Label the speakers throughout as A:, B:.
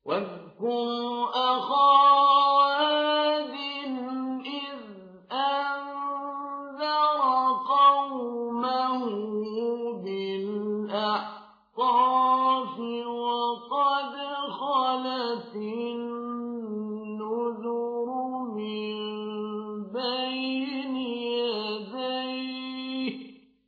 A: واذكر أخا عاد إذ أنذر قومه بالأحقاف وقد خلت النذر من بين يديه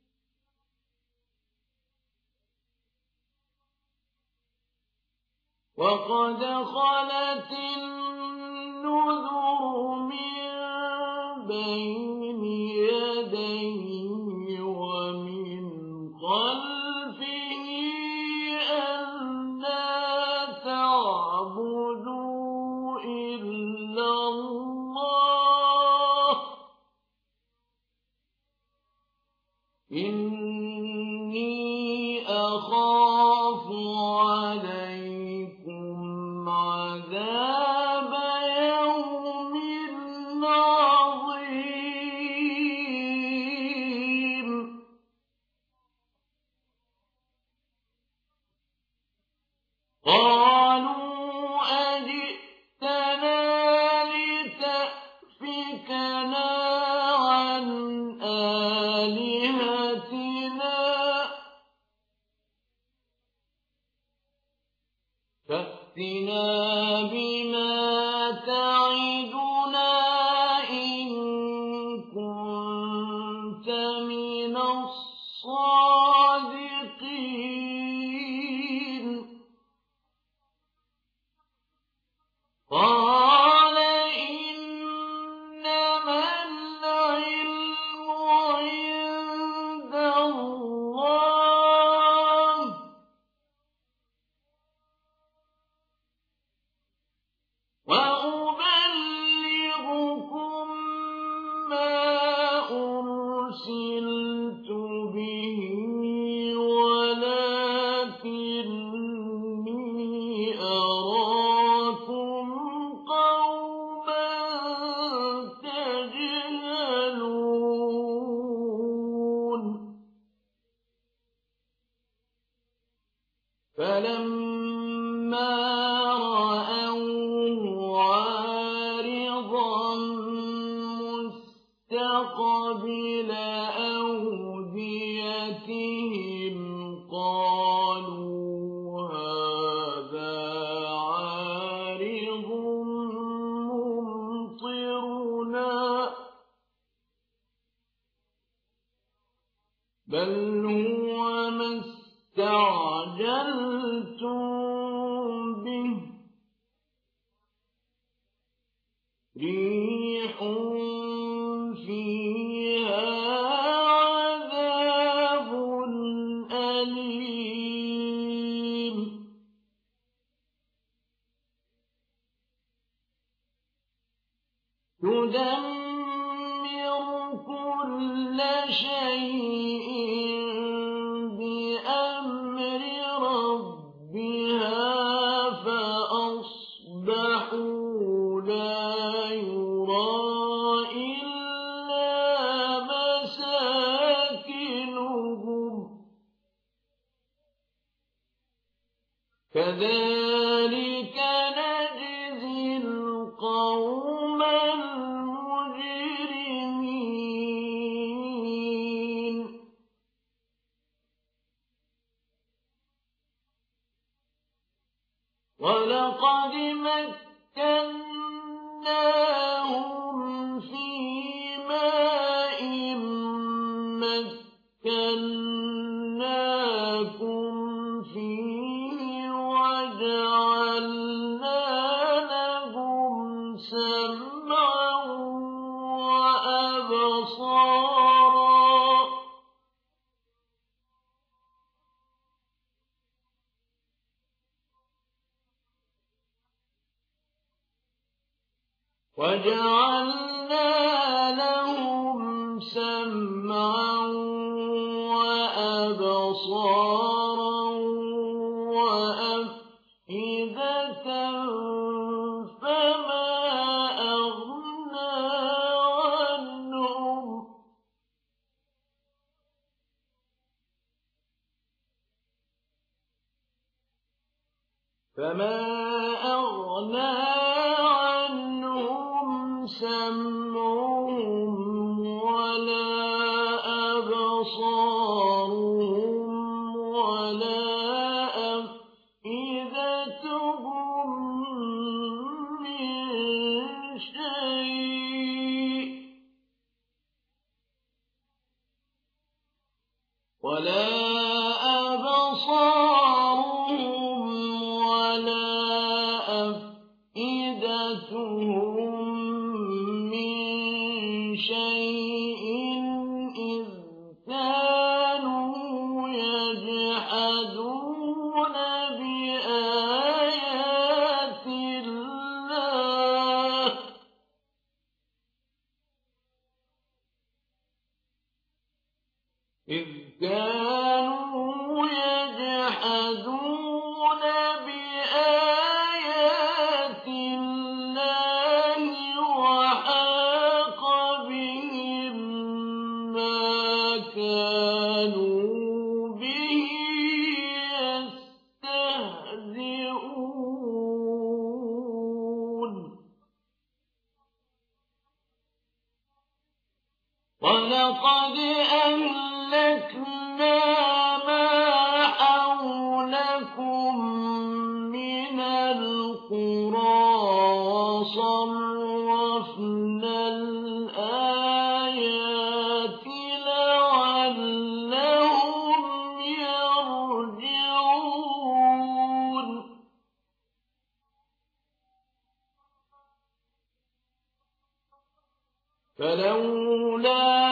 A: ومن خلفه ألا تعبدوا إلا الله إني أخاف عليكم عذاب يوم عظيم قالوا أجئتنا لتأفكنا عن آلهتنا فأتنا بما تعدنا إن كنت من الصادقين قال إنما العلم عند الله وأبلغكم ما أرسلت به ولكني أراكم قوما تجهلون فلما رأوه عارضا مستقبل أوديتهم قالوا هذا عارض ممطرنا بل هو ما استعجلتم به ريح فيها عذاب أليم تدمر كل شيء بأمر ربها فأصبحوا لا يرى إلا مساكنهم كذلك نجزي القوم المجرمين ولقد مكناهم في ماء مكناكم فيه وجعلنا لهم سمعا وأبصارا وأفئدة فما أغنى عنهم فما أغنى عنهم سمعهم ولا أبصارهم ولا أفئدتهم من شيء ولا أبصارهم ولا أفئدتهم من شيء إذ كانوا يجحدون بآيات الله إذ كانوا يجحدون بآيات الله وحاق بهم ما كانوا به يستهزئون ولقد أهلكنا ما حولكم من القرى وصرفنا الآيات لعلهم يرجعون فلولا